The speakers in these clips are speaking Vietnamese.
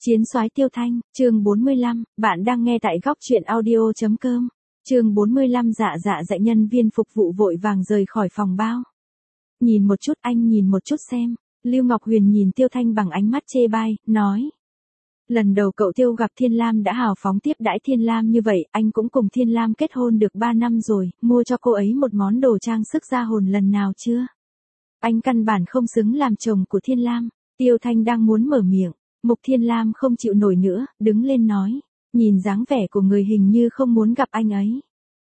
Chiến soái Tiêu Thanh, chương 45, bạn đang nghe tại góc truyện audio.com. Chương 45 dạ dạy nhân viên phục vụ vội vàng rời khỏi phòng bao. Nhìn một chút anh nhìn một chút xem, Lưu Ngọc Huyền nhìn Tiêu Thanh bằng ánh mắt chê bai, nói. Lần đầu cậu Tiêu gặp Thiên Lam đã hào phóng tiếp đãi Thiên Lam như vậy, anh cũng cùng Thiên Lam kết hôn được 3 năm rồi, mua cho cô ấy một món đồ trang sức ra hồn lần nào chưa? Anh căn bản không xứng làm chồng của Thiên Lam. Tiêu Thanh đang muốn mở miệng. Mục Thiên Lam không chịu nổi nữa, đứng lên nói, nhìn dáng vẻ của người hình như không muốn gặp anh ấy.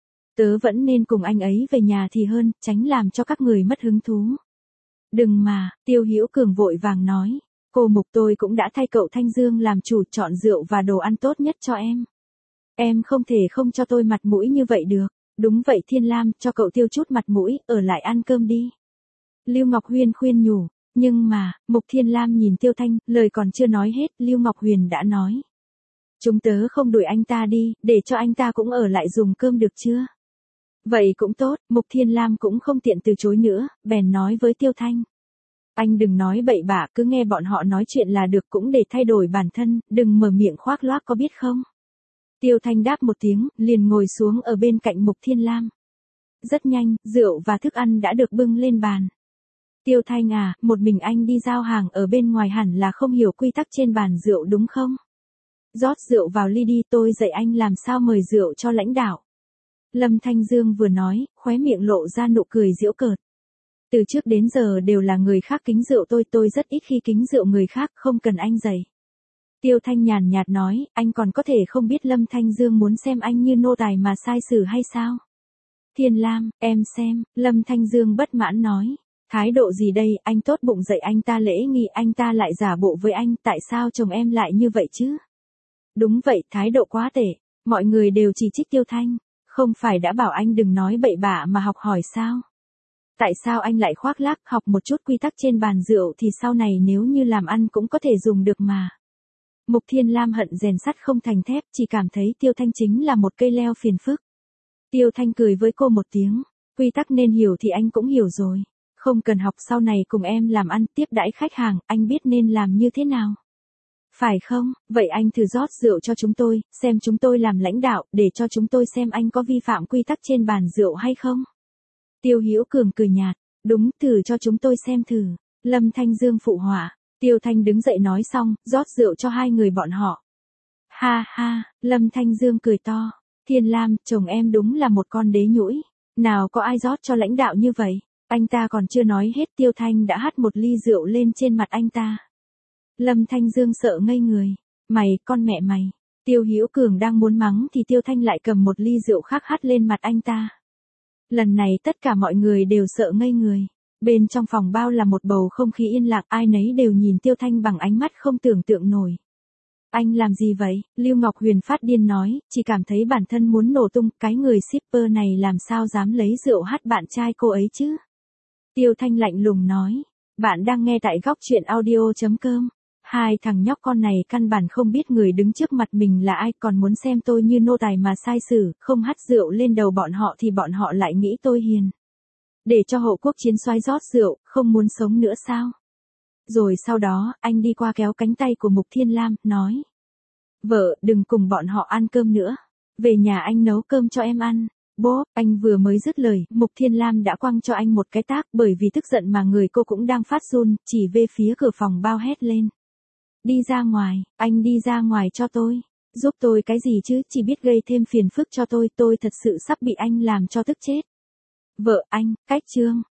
Tớ vẫn nên cùng anh ấy về nhà thì hơn, tránh làm cho các người mất hứng thú. Đừng mà, Tiêu Hữu Cường vội vàng nói, cô Mục tôi cũng đã thay cậu Thanh Dương làm chủ chọn rượu và đồ ăn tốt nhất cho em. Em không thể không cho tôi mặt mũi như vậy được, đúng vậy Thiên Lam, cho cậu Tiêu chút mặt mũi, ở lại ăn cơm đi. Lưu Ngọc Huyền khuyên nhủ. Nhưng mà, Mục Thiên Lam nhìn Tiêu Thanh, lời còn chưa nói hết, Lưu Ngọc Huyền đã nói. Chúng tớ không đuổi anh ta đi, để cho anh ta cũng ở lại dùng cơm được chưa? Vậy cũng tốt, Mục Thiên Lam cũng không tiện từ chối nữa, bèn nói với Tiêu Thanh. Anh đừng nói bậy bạ, cứ nghe bọn họ nói chuyện là được cũng để thay đổi bản thân, đừng mở miệng khoác loác có biết không? Tiêu Thanh đáp một tiếng, liền ngồi xuống ở bên cạnh Mục Thiên Lam. Rất nhanh, rượu và thức ăn đã được bưng lên bàn. Tiêu Thanh à, một mình anh đi giao hàng ở bên ngoài hẳn là không hiểu quy tắc trên bàn rượu đúng không? Rót rượu vào ly đi, tôi dạy anh làm sao mời rượu cho lãnh đạo. Lâm Thanh Dương vừa nói, khóe miệng lộ ra nụ cười giễu cợt. Từ trước đến giờ đều là người khác kính rượu tôi rất ít khi kính rượu người khác, không cần anh dạy. Tiêu Thanh nhàn nhạt nói, anh còn có thể không biết Lâm Thanh Dương muốn xem anh như nô tài mà sai xử hay sao? Thiên Lam, em xem, Lâm Thanh Dương bất mãn nói. Thái độ gì đây, anh tốt bụng dạy anh ta lễ nghi, anh ta lại giả bộ với anh, tại sao chồng em lại như vậy chứ? Đúng vậy, thái độ quá tệ, mọi người đều chỉ trích Tiêu Thanh, không phải đã bảo anh đừng nói bậy bạ mà học hỏi sao? Tại sao anh lại khoác lác, học một chút quy tắc trên bàn rượu thì sau này nếu như làm ăn cũng có thể dùng được mà. Mục Thiên Lam hận rèn sắt không thành thép, chỉ cảm thấy Tiêu Thanh chính là một cây leo phiền phức. Tiêu Thanh cười với cô một tiếng, quy tắc nên hiểu thì anh cũng hiểu rồi. Không cần học, sau này cùng em làm ăn tiếp đãi khách hàng, anh biết nên làm như thế nào. Phải không, vậy anh thử rót rượu cho chúng tôi, xem chúng tôi làm lãnh đạo, để cho chúng tôi xem anh có vi phạm quy tắc trên bàn rượu hay không. Tiêu Hữu Cường cười nhạt, đúng, thử cho chúng tôi xem thử. Lâm Thanh Dương phụ họa, Tiêu Thanh đứng dậy nói xong, rót rượu cho hai người bọn họ. Ha ha, Lâm Thanh Dương cười to, Thiên Lam, chồng em đúng là một con đế nhũi, nào có ai rót cho lãnh đạo như vậy. Anh ta còn chưa nói hết, Tiêu Thanh đã hắt một ly rượu lên trên mặt anh ta. Lâm Thanh Dương sợ ngây người. Mày, con mẹ mày. Tiêu Hữu Cường đang muốn mắng thì Tiêu Thanh lại cầm một ly rượu khác hắt lên mặt anh ta. Lần này tất cả mọi người đều sợ ngây người. Bên trong phòng bao là một bầu không khí yên lặng, ai nấy đều nhìn Tiêu Thanh bằng ánh mắt không tưởng tượng nổi. Anh làm gì vậy? Lưu Ngọc Huyền phát điên nói, chỉ cảm thấy bản thân muốn nổ tung, cái người shipper này làm sao dám lấy rượu hắt bạn trai cô ấy chứ? Tiêu Thanh lạnh lùng nói, bạn đang nghe tại góc truyện audio.com. Hai thằng nhóc con này căn bản không biết người đứng trước mặt mình là ai, còn muốn xem tôi như nô tài mà sai xử, không hắt rượu lên đầu bọn họ thì bọn họ lại nghĩ tôi hiền. Để cho hộ quốc chiến soái rót rượu, không muốn sống nữa sao? Rồi sau đó, anh đi qua kéo cánh tay của Mục Thiên Lam, nói. Vợ, đừng cùng bọn họ ăn cơm nữa. Về nhà anh nấu cơm cho em ăn. Bố, anh vừa mới dứt lời, Mục Thiên Lam đã quăng cho anh một cái tát, bởi vì tức giận mà người cô cũng đang phát run, chỉ về phía cửa phòng bao hét lên. Đi ra ngoài, anh đi ra ngoài cho tôi. Giúp tôi cái gì chứ, chỉ biết gây thêm phiền phức cho tôi thật sự sắp bị anh làm cho tức chết. Vợ anh, cách chương.